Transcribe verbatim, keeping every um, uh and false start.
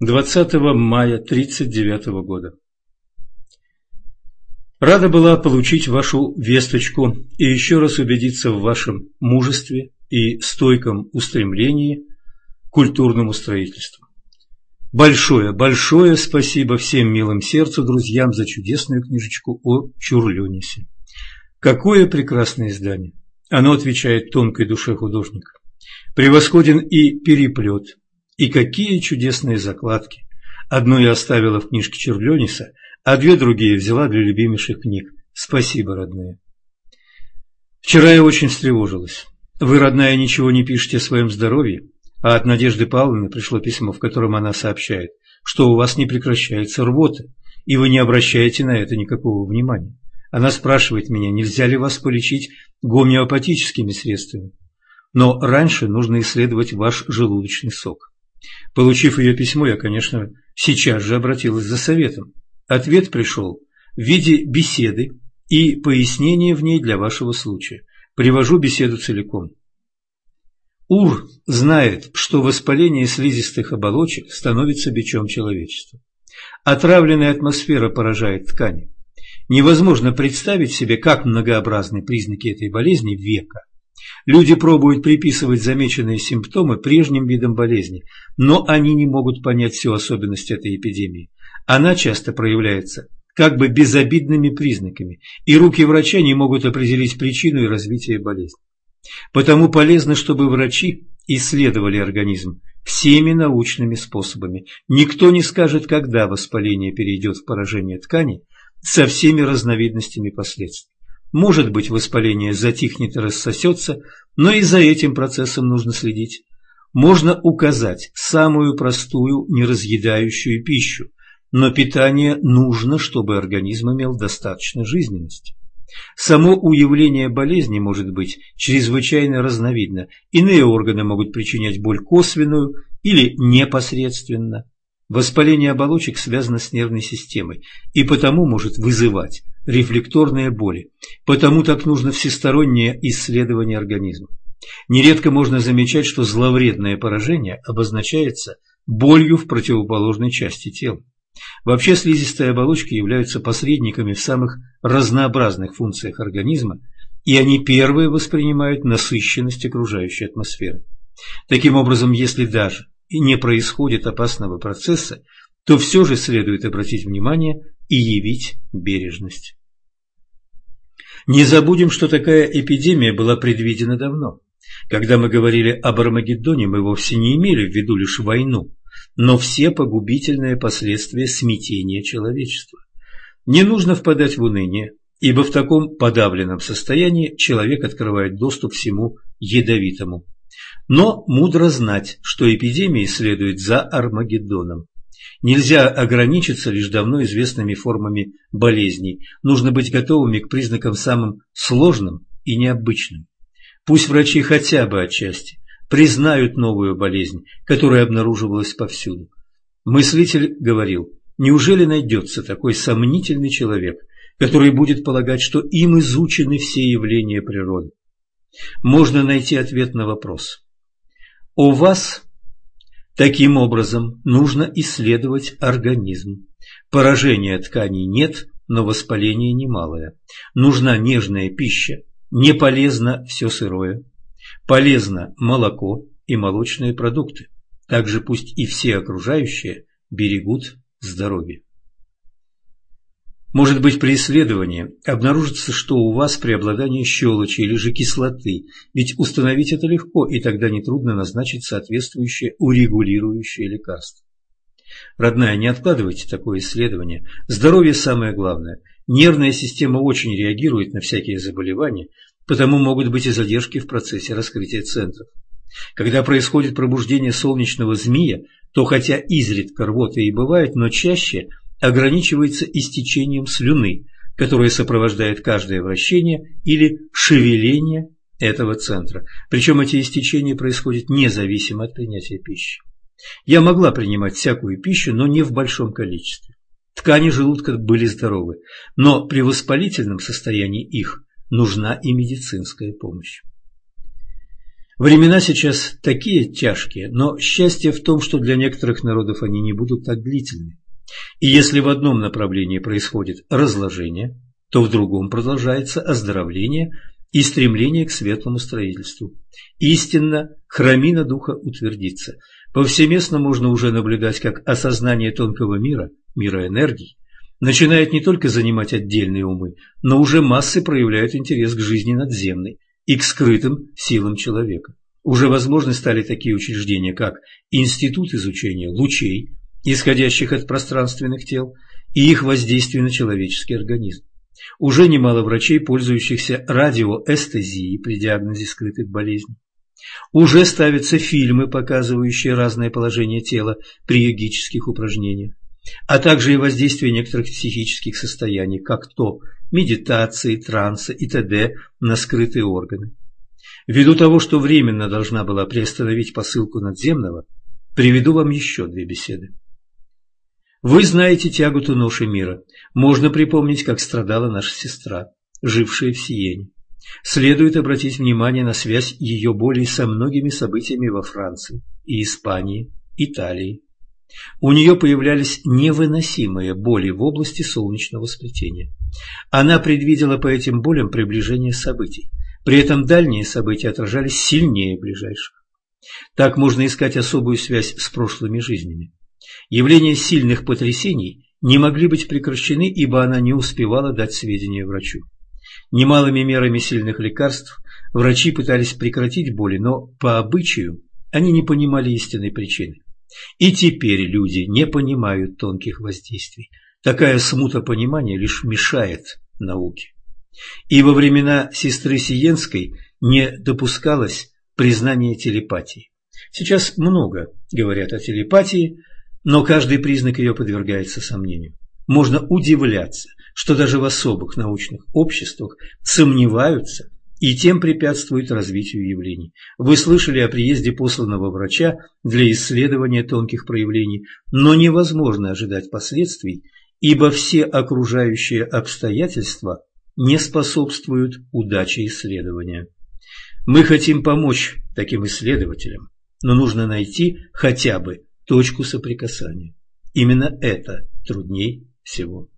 двадцатого мая тридцать девятого года. Рада была получить вашу весточку и еще раз убедиться в вашем мужестве и стойком устремлении к культурному строительству. Большое, большое спасибо всем милым сердцу друзьям за чудесную книжечку о Чурленисе. Какое прекрасное издание! Оно отвечает тонкой душе художника. Превосходен и переплет, и какие чудесные закладки. Одну я оставила в книжке Чурлениса, а две другие взяла для любимейших книг. Спасибо, родные. Вчера я очень встревожилась. Вы, родная, ничего не пишете о своем здоровье, а от Надежды Павловны пришло письмо, в котором она сообщает, что у вас не прекращается рвота, и вы не обращаете на это никакого внимания. Она спрашивает меня, нельзя ли вас полечить гомеопатическими средствами. Но раньше нужно исследовать ваш желудочный сок. Получив ее письмо, я, конечно, сейчас же обратилась за советом. Ответ пришел в виде беседы и пояснения в ней для вашего случая. Привожу беседу целиком. Ур знает, что воспаление слизистых оболочек становится бичом человечества. Отравленная атмосфера поражает ткани. Невозможно представить себе, как многообразны признаки этой болезни века. Люди пробуют приписывать замеченные симптомы прежним видам болезни, но они не могут понять всю особенность этой эпидемии. Она часто проявляется как бы безобидными признаками, и руки врача не могут определить причину и развитие болезни. Потому полезно, чтобы врачи исследовали организм всеми научными способами. Никто не скажет, когда воспаление перейдет в поражение тканей со всеми разновидностями последствий. Может быть, воспаление затихнет и рассосется, но и за этим процессом нужно следить. Можно указать самую простую, неразъедающую пищу, но питание нужно, чтобы организм имел достаточно жизненности. Само уявление болезни может быть чрезвычайно разновидно. Иные органы могут причинять боль косвенную или непосредственно. Воспаление оболочек связано с нервной системой и потому может вызывать рефлекторные боли. Потому так нужно всестороннее исследование организма. Нередко можно замечать, что зловредное поражение обозначается болью в противоположной части тела. Вообще слизистые оболочки являются посредниками в самых разнообразных функциях организма, и они первые воспринимают насыщенность окружающей атмосферы. Таким образом, если даже и не происходит опасного процесса, то все же следует обратить внимание и явить бережность. Не забудем, что такая эпидемия была предвидена давно. Когда мы говорили об Армагеддоне, мы вовсе не имели в виду лишь войну, но все погубительные последствия смятения человечества. Не нужно впадать в уныние, ибо в таком подавленном состоянии человек открывает доступ к всему ядовитому. Но мудро знать, что эпидемии следует за Армагеддоном. Нельзя ограничиться лишь давно известными формами болезней. Нужно быть готовыми к признакам самым сложным и необычным. Пусть врачи хотя бы отчасти признают новую болезнь, которая обнаруживалась повсюду. Мыслитель говорил, неужели найдется такой сомнительный человек, который будет полагать, что им изучены все явления природы? Можно найти ответ на вопрос. У вас таким образом нужно исследовать организм. Поражения тканей нет, но воспаление немалое. Нужна нежная пища, не полезно все сырое. Полезно молоко и молочные продукты. Также пусть и все окружающие берегут здоровье. Может быть, при исследовании обнаружится, что у вас преобладание щелочи или же кислоты, ведь установить это легко, и тогда нетрудно назначить соответствующее урегулирующее лекарство. Родная, не откладывайте такое исследование. Здоровье самое главное. Нервная система очень реагирует на всякие заболевания, потому могут быть и задержки в процессе раскрытия центров. Когда происходит пробуждение солнечного змея, то хотя изредка рвота и бывает, но чаще ограничивается истечением слюны, которое сопровождает каждое вращение или шевеление этого центра. Причем эти истечения происходят независимо от принятия пищи. Я могла принимать всякую пищу, но не в большом количестве. Ткани желудка были здоровы, но при воспалительном состоянии их нужна и медицинская помощь. Времена сейчас такие тяжкие, но счастье в том, что для некоторых народов они не будут так длительны. И если в одном направлении происходит разложение, то в другом продолжается оздоровление и стремление к светлому строительству. Истинно, храмина духа утвердится. Повсеместно можно уже наблюдать, как осознание тонкого мира, мира энергий, начинает не только занимать отдельные умы, но уже массы проявляют интерес к жизни надземной и к скрытым силам человека. Уже возможны стали такие учреждения, как Институт изучения лучей, исходящих от пространственных тел, и их воздействие на человеческий организм. Уже немало врачей, пользующихся радиоэстезией при диагнозе скрытых болезней. Уже ставятся фильмы, показывающие разное положение тела при йогических упражнениях, а также и воздействие некоторых психических состояний, как то медитации, транса и т.д. на скрытые органы. Ввиду того, что временно должна была приостановить посылку надземного, приведу вам еще две беседы. Вы знаете тяготу ноши мира. Можно припомнить, как страдала наша сестра, жившая в Сиене. Следует обратить внимание на связь ее боли со многими событиями во Франции и Испании, Италии. У нее появлялись невыносимые боли в области солнечного сплетения. Она предвидела по этим болям приближение событий. При этом дальние события отражались сильнее ближайших. Так можно искать особую связь с прошлыми жизнями. Явления сильных потрясений не могли быть прекращены, ибо она не успевала дать сведения врачу. Немалыми мерами сильных лекарств врачи пытались прекратить боли, но по обычаю они не понимали истинной причины. И теперь люди не понимают тонких воздействий. Такая смута понимания лишь мешает науке. И во времена сестры Сиенской не допускалось признания телепатии. Сейчас много говорят о телепатии, но каждый признак ее подвергается сомнению. Можно удивляться, что даже в особых научных обществах сомневаются и тем препятствуют развитию явлений. Вы слышали о приезде посланного врача для исследования тонких проявлений, но невозможно ожидать последствий, ибо все окружающие обстоятельства не способствуют удаче исследования. Мы хотим помочь таким исследователям, но нужно найти хотя бы точку соприкасания. Именно это трудней всего.